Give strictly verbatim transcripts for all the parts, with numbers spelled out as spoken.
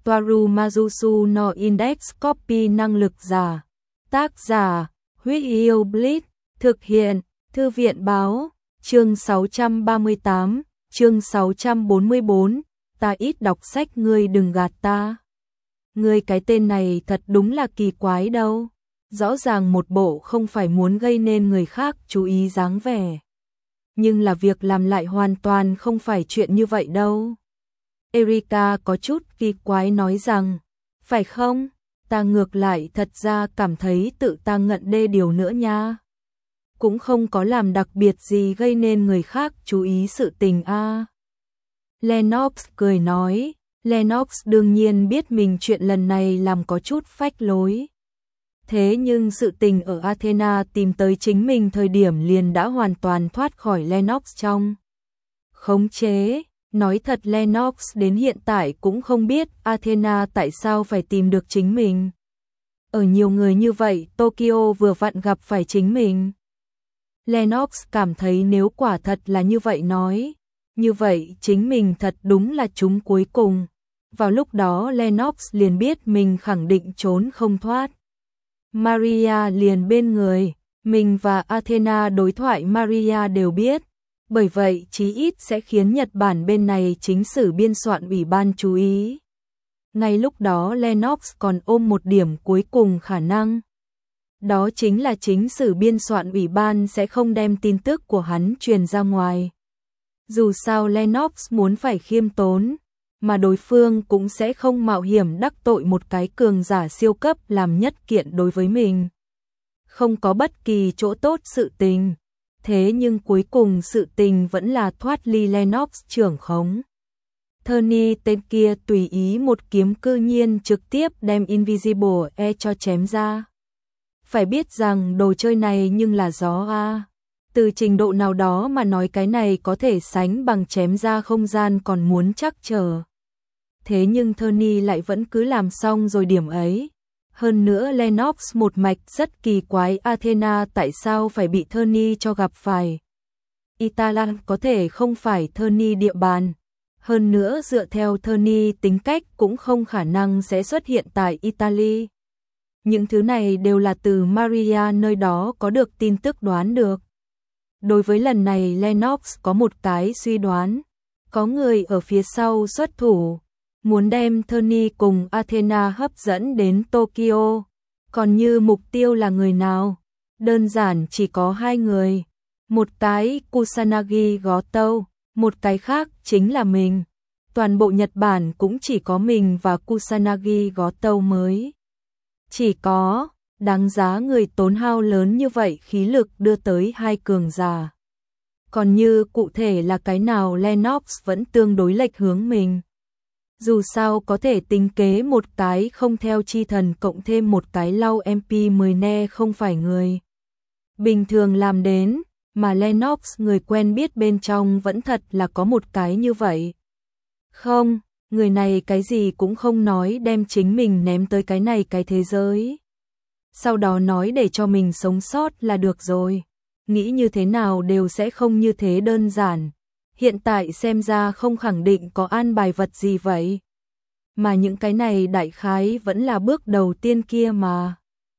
Toaru Majusu no Index Copy năng lực giả. Tác giả, Huyết Yêu Blitz, thực hiện, Thư viện báo, chương sáu trăm ba mươi tám, chương sáu trăm bốn mươi bốn, ta ít đọc sách ngươi đừng gạt ta. Ngươi cái tên này thật đúng là kỳ quái đâu. Rõ ràng một bộ không phải muốn gây nên người khác chú ý dáng vẻ. Nhưng là việc làm lại hoàn toàn không phải chuyện như vậy đâu. Erika có chút kỳ quái nói rằng, phải không? Ta ngược lại thật ra cảm thấy tự ta ngận đê điều nữa nha. Cũng không có làm đặc biệt gì gây nên người khác chú ý sự tình a. À. Lennox cười nói, Lennox đương nhiên biết mình chuyện lần này làm có chút phách lối. Thế nhưng sự tình ở Athena tìm tới chính mình thời điểm liền đã hoàn toàn thoát khỏi Lennox trong khống chế. Nói thật Lennox đến hiện tại cũng không biết Athena tại sao phải tìm được chính mình. Ở nhiều người như vậy Tokyo vừa vặn gặp phải chính mình. Lennox cảm thấy nếu quả thật là như vậy nói, như vậy chính mình thật đúng là chúng cuối cùng. Vào lúc đó Lennox liền biết mình khẳng định trốn không thoát. Maria liền bên người, mình và Athena đối thoại Maria đều biết. Bởi vậy chí ít sẽ khiến Nhật Bản bên này chính sử biên soạn ủy ban chú ý. Ngay lúc đó Lennox còn ôm một điểm cuối cùng khả năng. Đó chính là chính sử biên soạn ủy ban sẽ không đem tin tức của hắn truyền ra ngoài. Dù sao Lennox muốn phải khiêm tốn, mà đối phương cũng sẽ không mạo hiểm đắc tội một cái cường giả siêu cấp làm nhất kiện đối với mình. Không có bất kỳ chỗ tốt sự tình. Thế nhưng cuối cùng sự tình vẫn là thoát ly Lennox trưởng khống. Tony tên kia tùy ý một kiếm cư nhiên trực tiếp đem Invisible E cho chém ra. Phải biết rằng đồ chơi này nhưng là gió a. Từ trình độ nào đó mà nói cái này có thể sánh bằng chém ra không gian còn muốn chắc chờ. Thế nhưng Tony lại vẫn cứ làm xong rồi điểm ấy. Hơn nữa Lennox một mạch rất kỳ quái Athena tại sao phải bị Tony cho gặp phải. Italia có thể không phải Tony địa bàn. Hơn nữa dựa theo Tony tính cách cũng không khả năng sẽ xuất hiện tại Italy. Những thứ này đều là từ Maria nơi đó có được tin tức đoán được. Đối với lần này Lennox có một cái suy đoán. Có người ở phía sau xuất thủ. Muốn đem Tony cùng Athena hấp dẫn đến Tokyo. Còn như mục tiêu là người nào? Đơn giản chỉ có hai người. Một cái Kusanagi Goto, một cái khác chính là mình. Toàn bộ Nhật Bản cũng chỉ có mình và Kusanagi Goto mới. Chỉ có, đáng giá người tốn hao lớn như vậy khí lực đưa tới hai cường giả. Còn như cụ thể là cái nào Lennox vẫn tương đối lệch hướng mình. Dù sao có thể tính kế một cái không theo chi thần cộng thêm một cái lau em pê mười ne không phải người bình thường làm đến, mà Lennox người quen biết bên trong vẫn thật là có một cái như vậy. Không, người này cái gì cũng không nói đem chính mình ném tới cái này cái thế giới. Sau đó nói để cho mình sống sót là được rồi. Nghĩ như thế nào đều sẽ không như thế đơn giản. Hiện tại xem ra không khẳng định có an bài vật gì vậy. Mà những cái này đại khái vẫn là bước đầu tiên kia mà.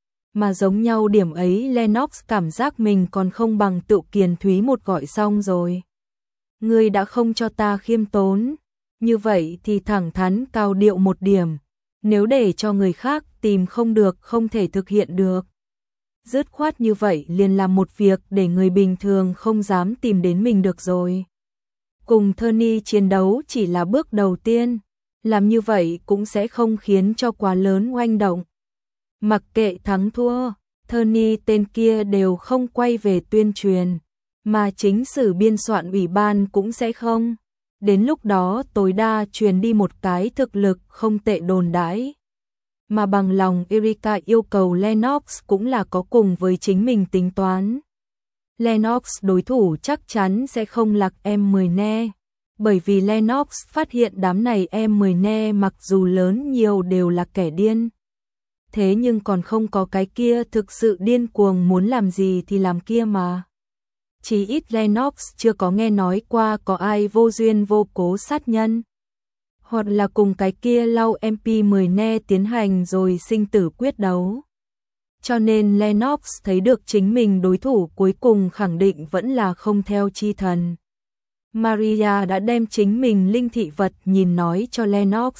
Mà giống nhau điểm ấy Lennox cảm giác mình còn không bằng Tự Kiền Thúy một gọi xong rồi. Ngươi đã không cho ta khiêm tốn. Như vậy thì thẳng thắn cao điệu một điểm. Nếu để cho người khác tìm không được không thể thực hiện được. Dứt khoát như vậy liền làm một việc để người bình thường không dám tìm đến mình được rồi. Cùng Tony chiến đấu chỉ là bước đầu tiên, làm như vậy cũng sẽ không khiến cho quá lớn oanh động. Mặc kệ thắng thua, Tony tên kia đều không quay về tuyên truyền, mà chính sử biên soạn ủy ban cũng sẽ không. Đến lúc đó tối đa truyền đi một cái thực lực không tệ đồn đãi. Mà bằng lòng Erika yêu cầu Lennox cũng là có cùng với chính mình tính toán. Lennox đối thủ chắc chắn sẽ không lạc em mười ne, bởi vì Lennox phát hiện đám này em mười ne mặc dù lớn nhiều đều là kẻ điên. Thế nhưng còn không có cái kia thực sự điên cuồng muốn làm gì thì làm kia mà. Chỉ ít Lennox chưa có nghe nói qua có ai vô duyên vô cố sát nhân. hoặc là cùng cái kia lau em pê mười ne tiến hành rồi sinh tử quyết đấu. Cho nên Lennox thấy được chính mình đối thủ cuối cùng khẳng định vẫn là không theo chi thần. Maria đã đem chính mình linh thị vật nhìn nói cho Lennox.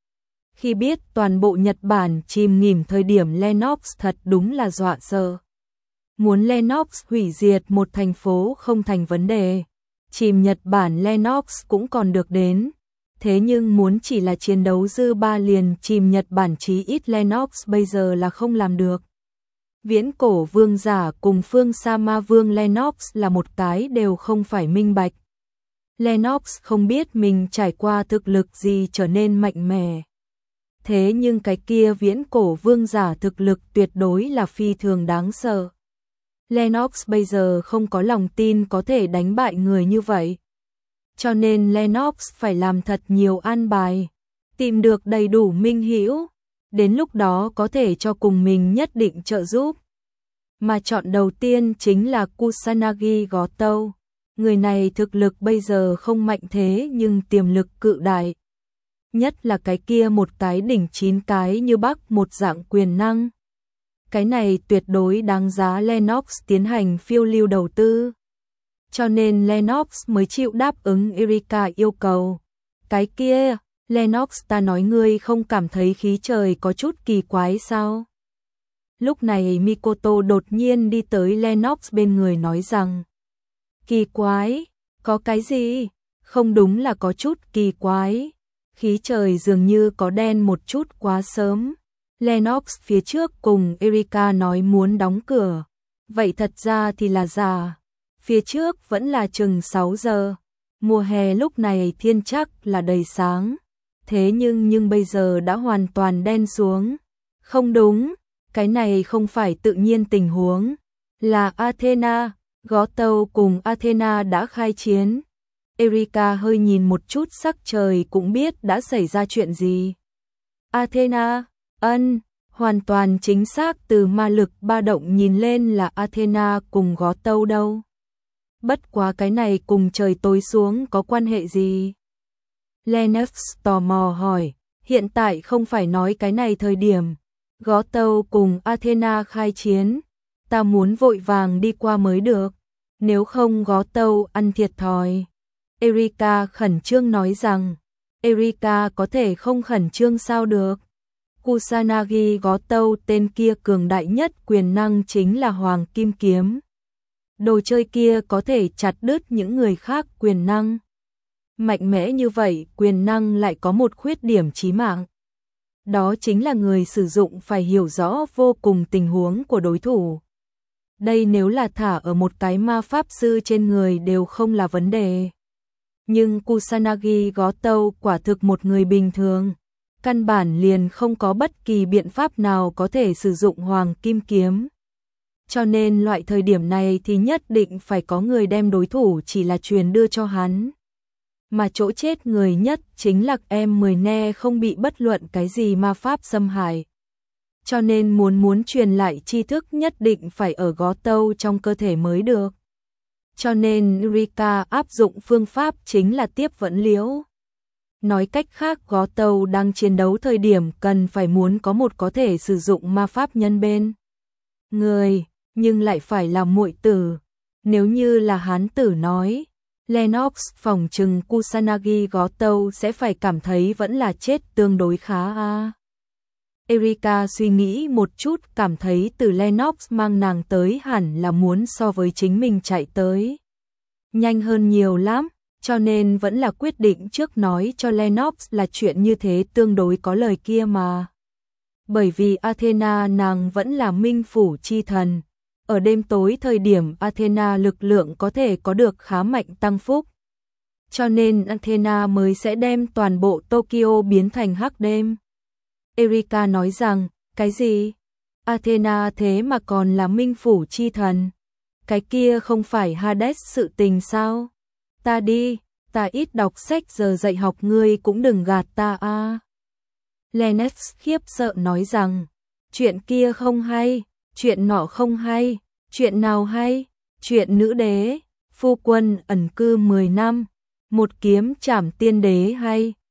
Khi biết toàn bộ Nhật Bản chìm nghỉm thời điểm, Lennox thật đúng là dọa sợ. Muốn Lennox hủy diệt một thành phố không thành vấn đề. Chìm Nhật Bản Lennox cũng còn được đến. Thế nhưng muốn chỉ là chiến đấu dư ba liền chìm Nhật Bản chí ít Lennox bây giờ là không làm được. Viễn cổ vương giả cùng phương Sa Ma vương Lennox là một cái đều không phải minh bạch. Lennox không biết mình trải qua thực lực gì trở nên mạnh mẽ. Thế nhưng cái kia viễn cổ vương giả thực lực tuyệt đối là phi thường đáng sợ. Lennox bây giờ không có lòng tin có thể đánh bại người như vậy. Cho nên Lennox phải làm thật nhiều an bài, tìm được đầy đủ minh hữu, đến lúc đó có thể cho cùng mình nhất định trợ giúp. Mà chọn đầu tiên chính là Kusanagi Goto. Người này thực lực bây giờ không mạnh thế nhưng tiềm lực cự đại. Nhất là cái kia một cái đỉnh chín cái như bắc một dạng quyền năng. Cái này tuyệt đối đáng giá Lennox tiến hành phiêu lưu đầu tư. Cho nên Lennox mới chịu đáp ứng Erika yêu cầu. Cái kia, Lennox ta nói ngươi không cảm thấy khí trời có chút kỳ quái sao? Lúc này Mikoto đột nhiên đi tới Lennox bên người nói rằng. Kỳ quái, có cái gì? Không đúng là có chút kỳ quái. Khí trời dường như có đen một chút quá sớm. Lennox phía trước cùng Erika nói muốn đóng cửa. Vậy thật ra thì là giả. Phía trước vẫn là chừng sáu giờ. Mùa hè lúc này thiên chắc là đầy sáng. Thế nhưng nhưng bây giờ đã hoàn toàn đen xuống. Không đúng, cái này không phải tự nhiên tình huống. Là Athena, Goto cùng Athena đã khai chiến. Erika hơi nhìn một chút sắc trời cũng biết đã xảy ra chuyện gì. Athena, ân, hoàn toàn chính xác, từ ma lực ba động nhìn lên là Athena cùng Goto đâu. Bất quá cái này cùng trời tối xuống có quan hệ gì? Lennox tò mò hỏi, hiện tại không phải nói cái này thời điểm. Goto cùng Athena khai chiến, ta muốn vội vàng đi qua mới được, nếu không Goto ăn thiệt thòi. Erika khẩn trương nói rằng, Erika có thể không khẩn trương sao được. Kusanagi Goto tên kia cường đại nhất quyền năng chính là Hoàng Kim Kiếm. Đồ chơi kia có thể chặt đứt những người khác quyền năng. Mạnh mẽ như vậy, quyền năng lại có một khuyết điểm chí mạng. Đó chính là người sử dụng phải hiểu rõ vô cùng tình huống của đối thủ. Đây nếu là thả ở một cái ma pháp sư trên người đều không là vấn đề. Nhưng Kusanagi Goto quả thực một người bình thường. Căn bản liền không có bất kỳ biện pháp nào có thể sử dụng Hoàng Kim Kiếm. Cho nên loại thời điểm này thì nhất định phải có người đem đối thủ chỉ là truyền đưa cho hắn. Mà chỗ chết người nhất chính là em mười ne không bị bất luận cái gì ma pháp xâm hại. Cho nên muốn muốn truyền lại tri thức nhất định phải ở Goto trong cơ thể mới được. Cho nên Rika áp dụng phương pháp chính là tiếp vẫn liễu. Nói cách khác, Goto đang chiến đấu thời điểm cần phải muốn có một có thể sử dụng ma pháp nhân bên người, nhưng lại phải là muội tử. Nếu như là hán tử nói, Lennox phòng trừng Kusanagi Goto sẽ phải cảm thấy vẫn là chết tương đối khá a. À. Erika suy nghĩ một chút, cảm thấy từ Lennox mang nàng tới hẳn là muốn so với chính mình chạy tới nhanh hơn nhiều lắm, cho nên vẫn là quyết định trước nói cho Lennox là chuyện như thế tương đối có lời kia mà. Bởi vì Athena nàng vẫn là minh phủ chi thần. Ở đêm tối thời điểm Athena lực lượng có thể có được khá mạnh tăng phúc. Cho nên Athena mới sẽ đem toàn bộ Tokyo biến thành hắc đêm. Erika nói rằng, cái gì? Athena thế mà còn là minh phủ chi thần. Cái kia không phải Hades sự tình sao? Ta đi, ta ít đọc sách giờ dạy học, ngươi cũng đừng gạt ta a. À. Lennox khiếp sợ nói rằng, chuyện kia không hay, chuyện nọ không hay, chuyện nào hay? Chuyện nữ đế, phu quân ẩn cư mười năm, một kiếm trảm tiên đế hay?